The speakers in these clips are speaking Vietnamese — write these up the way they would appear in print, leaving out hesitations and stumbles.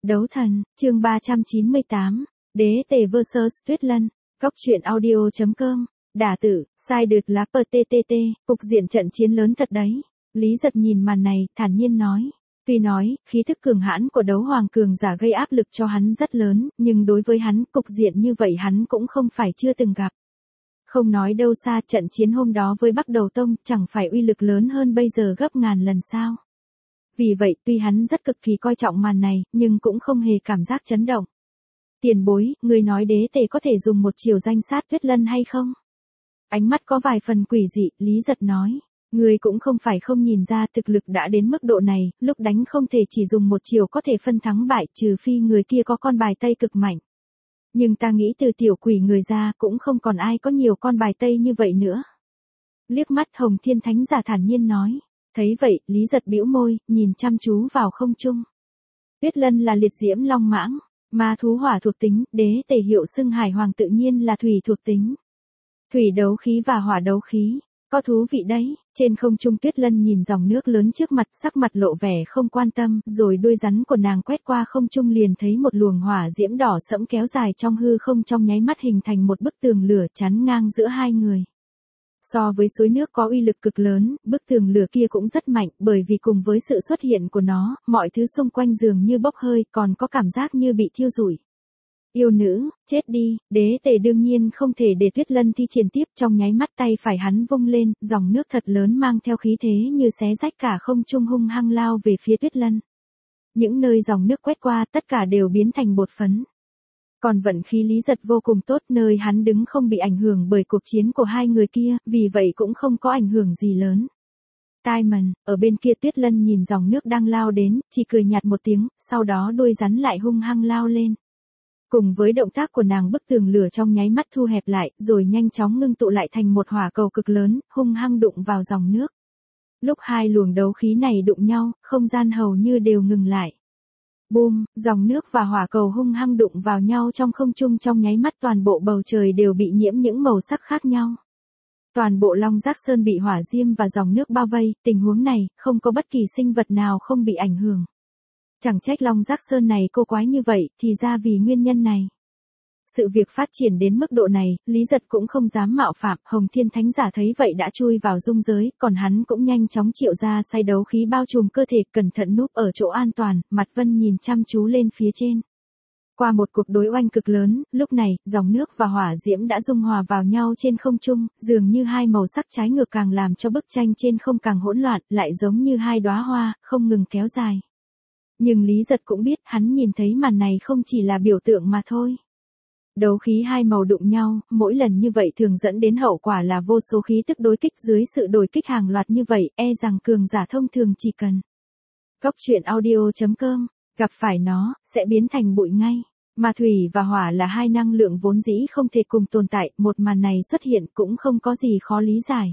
Đấu thần, chương 398, Đế tề vs Tuyết Lân, Cóc truyện audio.com, đả tử, sai đượt lá PTTT, cục diện trận chiến lớn thật đấy. Lý Giật nhìn màn này, thản nhiên nói. Tuy nói, khí thức cường hãn của đấu hoàng cường giả gây áp lực cho hắn rất lớn, nhưng đối với hắn, cục diện như vậy hắn cũng không phải chưa từng gặp. Không nói đâu xa, trận chiến hôm đó với Bắc Đầu Tông chẳng phải uy lực lớn hơn bây giờ gấp ngàn lần sao. Vì vậy, tuy hắn rất cực kỳ coi trọng màn này, nhưng cũng không hề cảm giác chấn động. Tiền bối, người nói đế tề có thể dùng một chiều danh sát Tuyết Lân hay không? Ánh mắt có vài phần quỷ dị, Lý Giật nói. Người cũng không phải không nhìn ra thực lực đã đến mức độ này, lúc đánh không thể chỉ dùng một chiều có thể phân thắng bại, trừ phi người kia có con bài tây cực mạnh. Nhưng ta nghĩ từ tiểu quỷ người ra cũng không còn ai có nhiều con bài tây như vậy nữa. Liếc mắt Hồng Thiên Thánh giả thản nhiên nói. Thấy vậy, Lý Giật bĩu môi, nhìn chăm chú vào không trung. Tuyết Lân là liệt diễm long mãng, ma thú hỏa thuộc tính, đế tề hiệu xưng Hải Hoàng tự nhiên là thủy thuộc tính. Thủy đấu khí và hỏa đấu khí, có thú vị đấy. Trên không trung Tuyết Lân nhìn dòng nước lớn trước mặt, sắc mặt lộ vẻ không quan tâm, rồi đuôi rắn của nàng quét qua không trung liền thấy một luồng hỏa diễm đỏ sẫm kéo dài trong hư không, trong nháy mắt hình thành một bức tường lửa chắn ngang giữa hai người. So với suối nước có uy lực cực lớn, bức tường lửa kia cũng rất mạnh, bởi vì cùng với sự xuất hiện của nó, mọi thứ xung quanh dường như bốc hơi, còn có cảm giác như bị thiêu rụi. Yêu nữ, chết đi, đế tề đương nhiên không thể để Tuyết Lân thi triển tiếp, trong nháy mắt tay phải hắn vung lên, dòng nước thật lớn mang theo khí thế như xé rách cả không trung hung hăng lao về phía Tuyết Lân. Những nơi dòng nước quét qua tất cả đều biến thành bột phấn. Còn vận khí Lý Giật vô cùng tốt, nơi hắn đứng không bị ảnh hưởng bởi cuộc chiến của hai người kia, vì vậy cũng không có ảnh hưởng gì lớn. Diamond, ở bên kia Tuyết Lân nhìn dòng nước đang lao đến, chỉ cười nhạt một tiếng, sau đó đuôi rắn lại hung hăng lao lên. Cùng với động tác của nàng, bức tường lửa trong nháy mắt thu hẹp lại, rồi nhanh chóng ngưng tụ lại thành một hỏa cầu cực lớn, hung hăng đụng vào dòng nước. Lúc hai luồng đấu khí này đụng nhau, không gian hầu như đều ngừng lại. Boom, dòng nước và hỏa cầu hung hăng đụng vào nhau trong không trung, trong nháy mắt toàn bộ bầu trời đều bị nhiễm những màu sắc khác nhau. Toàn bộ Long Giác Sơn bị hỏa diêm và dòng nước bao vây, tình huống này, không có bất kỳ sinh vật nào không bị ảnh hưởng. Chẳng trách Long Giác Sơn này cô quái như vậy, thì ra vì nguyên nhân này. Sự việc phát triển đến mức độ này, Lý Giật cũng không dám mạo phạm, Hồng Thiên Thánh giả thấy vậy đã chui vào dung giới, còn hắn cũng nhanh chóng triệu ra sai đấu khí bao trùm cơ thể, cẩn thận núp ở chỗ an toàn, mặt Vân nhìn chăm chú lên phía trên. Qua một cuộc đối oanh cực lớn, lúc này, dòng nước và hỏa diễm đã dung hòa vào nhau trên không trung, dường như hai màu sắc trái ngược càng làm cho bức tranh trên không càng hỗn loạn, lại giống như hai đóa hoa, không ngừng kéo dài. Nhưng Lý Giật cũng biết, hắn nhìn thấy màn này không chỉ là biểu tượng mà thôi. Đấu khí hai màu đụng nhau, mỗi lần như vậy thường dẫn đến hậu quả là vô số khí tức đối kích, dưới sự đối kích hàng loạt như vậy, e rằng cường giả thông thường chỉ cần Cóc truyện audio.com, gặp phải nó, sẽ biến thành bụi ngay. Mà thủy và hỏa là hai năng lượng vốn dĩ không thể cùng tồn tại, một màn này xuất hiện cũng không có gì khó lý giải.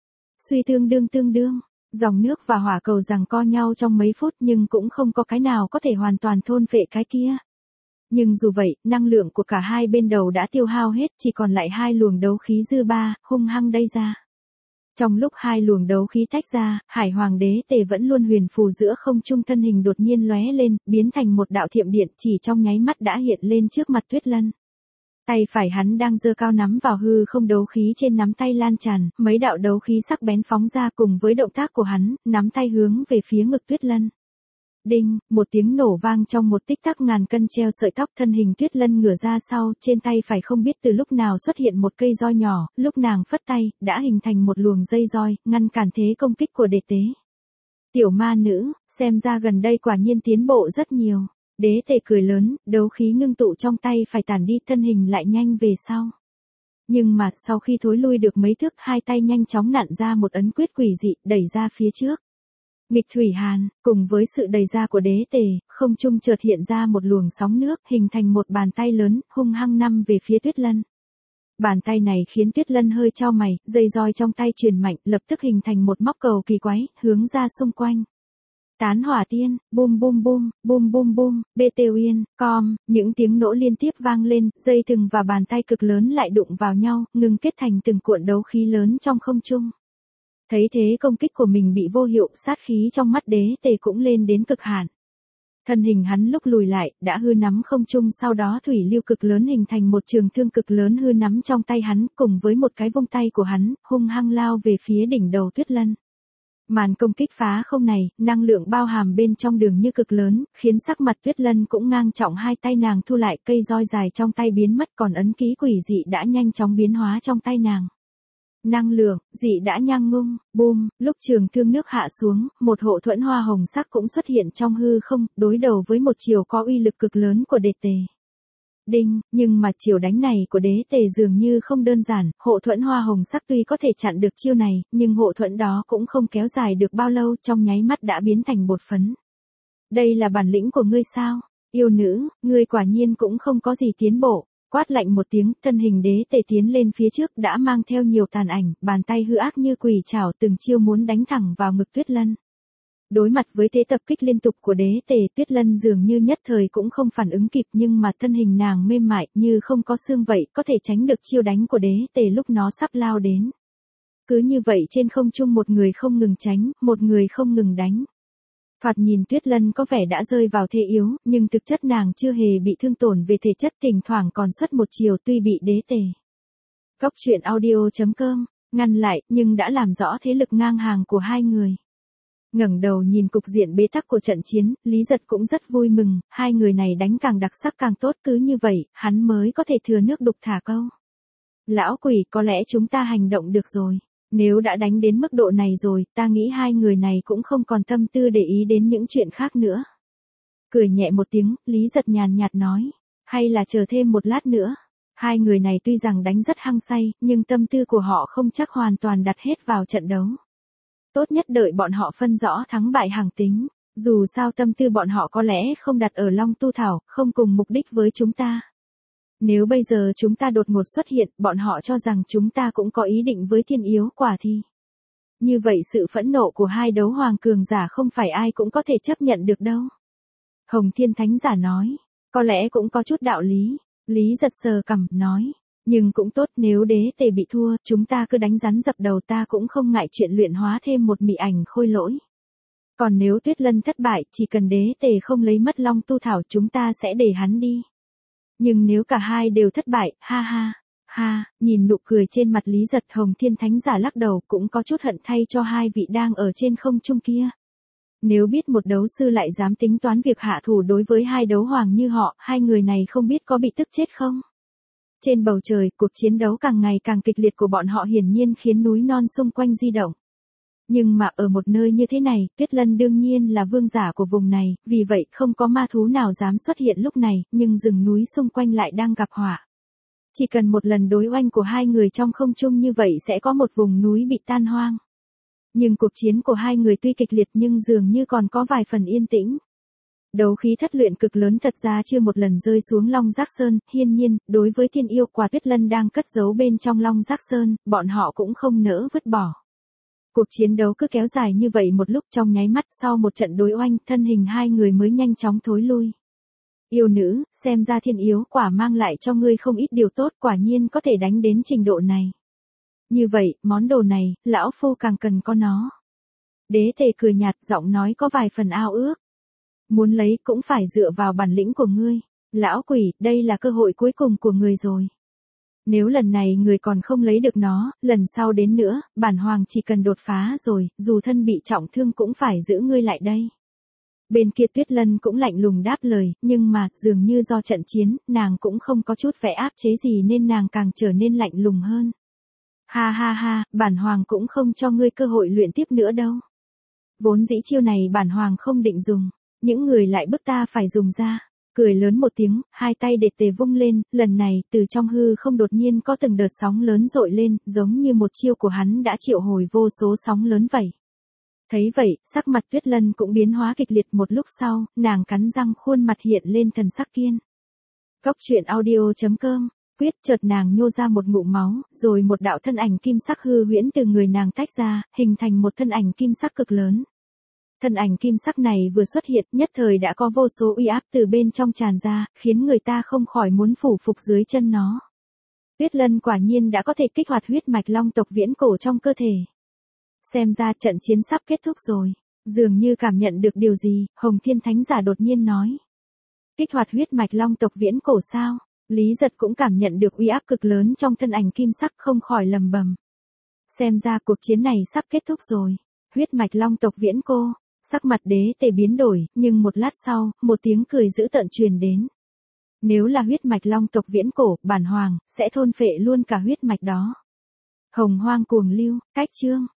Suy tương đương. Dòng nước và hỏa cầu giằng co nhau trong mấy phút, nhưng cũng không có cái nào có thể hoàn toàn thôn phệ cái kia. Nhưng dù vậy, năng lượng của cả hai bên đầu đã tiêu hao hết, chỉ còn lại hai luồng đấu khí dư ba, hung hăng đẩy ra. Trong lúc hai luồng đấu khí tách ra, Hải Hoàng đế tề vẫn luôn huyền phù giữa không trung, thân hình đột nhiên lóe lên, biến thành một đạo thiểm điện, chỉ trong nháy mắt đã hiện lên trước mặt Tuyết Lân. Tay phải hắn đang giơ cao nắm vào hư không, đấu khí trên nắm tay lan tràn, mấy đạo đấu khí sắc bén phóng ra, cùng với động tác của hắn, nắm tay hướng về phía ngực Tuyết Lân. Đinh, một tiếng nổ vang, trong một tích tắc ngàn cân treo sợi tóc, thân hình Tuyết Lân ngửa ra sau, trên tay phải không biết từ lúc nào xuất hiện một cây roi nhỏ, lúc nàng phất tay, đã hình thành một luồng dây roi, ngăn cản thế công kích của đế tế. Tiểu ma nữ, xem ra gần đây quả nhiên tiến bộ rất nhiều. Đế tề cười lớn, đấu khí ngưng tụ trong tay phải tản đi, thân hình lại nhanh về sau. Nhưng mà, sau khi thối lui được mấy thước, hai tay nhanh chóng nặn ra một ấn quyết quỷ dị, đẩy ra phía trước. Nghịch thủy hàn, cùng với sự đẩy ra của đế tề, không trung chợt hiện ra một luồng sóng nước, hình thành một bàn tay lớn, hung hăng nắm về phía Tuyết Lân. Bàn tay này khiến Tuyết Lân hơi chau mày, dây roi trong tay truyền mạnh, lập tức hình thành một móc cầu kỳ quái, hướng ra xung quanh. Tán hỏa tiên, bum, BT Uyên, com, những tiếng nổ liên tiếp vang lên, dây thừng và bàn tay cực lớn lại đụng vào nhau, ngừng kết thành từng cuộn đấu khí lớn trong không trung. Thấy thế công kích của mình bị vô hiệu, sát khí trong mắt đế tề cũng lên đến cực hạn. Thân hình hắn lúc lùi lại, đã hư nắm không trung, sau đó thủy lưu cực lớn hình thành một trường thương cực lớn hư nắm trong tay hắn, cùng với một cái vung tay của hắn, hung hăng lao về phía đỉnh đầu Tuyết Lân. Màn công kích phá không này, năng lượng bao hàm bên trong đường như cực lớn, khiến sắc mặt Tuyết Lân cũng ngang trọng, hai tay nàng thu lại, cây roi dài trong tay biến mất, còn ấn ký quỷ dị đã nhanh chóng biến hóa trong tay nàng. Năng lượng, dị đã nhang ngung, boom, lúc trường thương nước hạ xuống, một hộ thuẫn hoa hồng sắc cũng xuất hiện trong hư không, đối đầu với một chiều có uy lực cực lớn của đế tề. Đinh, nhưng mà chiều đánh này của đế tề dường như không đơn giản, hộ thuẫn hoa hồng sắc tuy có thể chặn được chiêu này, nhưng hộ thuẫn đó cũng không kéo dài được bao lâu, trong nháy mắt đã biến thành bột phấn. Đây là bản lĩnh của ngươi sao? Yêu nữ, ngươi quả nhiên cũng không có gì tiến bộ. Quát lạnh một tiếng, thân hình đế tề tiến lên phía trước đã mang theo nhiều tàn ảnh, bàn tay hư ác như quỷ trảo từng chiêu muốn đánh thẳng vào ngực Tuyết Lân. Đối mặt với thế tập kích liên tục của đế tề, Tuyết Lân dường như nhất thời cũng không phản ứng kịp, nhưng mà thân hình nàng mềm mại như không có xương vậy, có thể tránh được chiêu đánh của đế tề lúc nó sắp lao đến. Cứ như vậy trên không trung một người không ngừng tránh, một người không ngừng đánh. Thoạt nhìn Tuyết Lân có vẻ đã rơi vào thế yếu, nhưng thực chất nàng chưa hề bị thương tổn về thể chất, thỉnh thoảng còn xuất một chiều tuy bị đế tề. Góc truyện audio.com, ngăn lại, nhưng đã làm rõ thế lực ngang hàng của hai người. Ngẩng đầu nhìn cục diện bế tắc của trận chiến, Lý Giật cũng rất vui mừng, hai người này đánh càng đặc sắc càng tốt, cứ như vậy, hắn mới có thể thừa nước đục thả câu. Lão quỷ, có lẽ chúng ta hành động được rồi. Nếu đã đánh đến mức độ này rồi, ta nghĩ hai người này cũng không còn tâm tư để ý đến những chuyện khác nữa. Cười nhẹ một tiếng, Lý Giật nhàn nhạt nói, hay là chờ thêm một lát nữa. Hai người này tuy rằng đánh rất hăng say, nhưng tâm tư của họ không chắc hoàn toàn đặt hết vào trận đấu. Tốt nhất đợi bọn họ phân rõ thắng bại hàng tính, dù sao tâm tư bọn họ có lẽ không đặt ở Long Tu Thảo, không cùng mục đích với chúng ta. Nếu bây giờ chúng ta đột ngột xuất hiện, bọn họ cho rằng chúng ta cũng có ý định với thiên yếu quả thì. Như vậy sự phẫn nộ của hai đấu hoàng cường giả không phải ai cũng có thể chấp nhận được đâu. Hồng Thiên Thánh Giả nói, có lẽ cũng có chút đạo lý. Lý Giật sờ cằm, nói, nhưng cũng tốt, nếu đế tề bị thua, chúng ta cứ đánh rắn dập đầu, ta cũng không ngại chuyện luyện hóa thêm một mị ảnh khôi lỗi. Còn nếu Tuyết Lân thất bại, chỉ cần đế tề không lấy mất Long Tu Thảo, chúng ta sẽ để hắn đi. Nhưng nếu cả hai đều thất bại, ha ha, ha, nhìn nụ cười trên mặt Lý Giật, Hồng Thiên Thánh Giả lắc đầu, cũng có chút hận thay cho hai vị đang ở trên không trung kia. Nếu biết một đấu sư lại dám tính toán việc hạ thủ đối với hai đấu hoàng như họ, hai người này không biết có bị tức chết không? Trên bầu trời, cuộc chiến đấu càng ngày càng kịch liệt của bọn họ hiển nhiên khiến núi non xung quanh di động. Nhưng mà ở một nơi như thế này, Tuyết Lân đương nhiên là vương giả của vùng này, vì vậy không có ma thú nào dám xuất hiện lúc này, nhưng rừng núi xung quanh lại đang gặp họa. Chỉ cần một lần đối oanh của hai người trong không trung như vậy sẽ có một vùng núi bị tan hoang. Nhưng cuộc chiến của hai người tuy kịch liệt nhưng dường như còn có vài phần yên tĩnh. Đấu khí thất luyện cực lớn thật ra chưa một lần rơi xuống Long Giác Sơn, hiển nhiên, đối với thiên yêu quả Tuyết Lân đang cất giấu bên trong Long Giác Sơn, bọn họ cũng không nỡ vứt bỏ. Cuộc chiến đấu cứ kéo dài như vậy một lúc, trong nháy mắt sau một trận đối oanh, thân hình hai người mới nhanh chóng thối lui. Yêu nữ, xem ra thiên yếu quả mang lại cho ngươi không ít điều tốt, quả nhiên có thể đánh đến trình độ này. Như vậy, món đồ này, lão phu càng cần có nó. Đế tề cười nhạt, giọng nói có vài phần ao ước. Muốn lấy cũng phải dựa vào bản lĩnh của ngươi. Lão quỷ, đây là cơ hội cuối cùng của người rồi. Nếu lần này người còn không lấy được nó, lần sau đến nữa, bản hoàng chỉ cần đột phá rồi, dù thân bị trọng thương cũng phải giữ ngươi lại đây. Bên kia Tuyết Lân cũng lạnh lùng đáp lời, nhưng mà, dường như do trận chiến, nàng cũng không có chút vẻ áp chế gì nên nàng càng trở nên lạnh lùng hơn. Ha ha ha, bản hoàng cũng không cho ngươi cơ hội luyện tiếp nữa đâu. Vốn dĩ chiêu này bản hoàng không định dùng, những người lại bức ta phải dùng ra. Cười lớn một tiếng, hai tay đệt tề vung lên, lần này, từ trong hư không đột nhiên có từng đợt sóng lớn dội lên, giống như một chiêu của hắn đã triệu hồi vô số sóng lớn vậy. Thấy vậy, sắc mặt Tuyết Lân cũng biến hóa kịch liệt, một lúc sau, nàng cắn răng, khuôn mặt hiện lên thần sắc kiên. Góc truyện audio.com, quyết chợt nàng nhô ra một ngụm máu, rồi một đạo thân ảnh kim sắc hư huyễn từ người nàng tách ra, hình thành một thân ảnh kim sắc cực lớn. Thân ảnh kim sắc này vừa xuất hiện, nhất thời đã có vô số uy áp từ bên trong tràn ra, khiến người ta không khỏi muốn phủ phục dưới chân nó. Tuyết Lân quả nhiên đã có thể kích hoạt huyết mạch long tộc viễn cổ trong cơ thể. Xem ra trận chiến sắp kết thúc rồi. Dường như cảm nhận được điều gì, Hồng Thiên Thánh Giả đột nhiên nói. Kích hoạt huyết mạch long tộc viễn cổ sao? Lý Giật cũng cảm nhận được uy áp cực lớn trong thân ảnh kim sắc không khỏi lầm bầm. Xem ra cuộc chiến này sắp kết thúc rồi. Huyết mạch long tộc viễn cổ. Sắc mặt Đế Tề biến đổi, nhưng một lát sau, một tiếng cười dữ tợn truyền đến. Nếu là huyết mạch long tộc viễn cổ, bản hoàng, sẽ thôn phệ luôn cả huyết mạch đó. Hồng Hoang cuồng lưu, cách chương.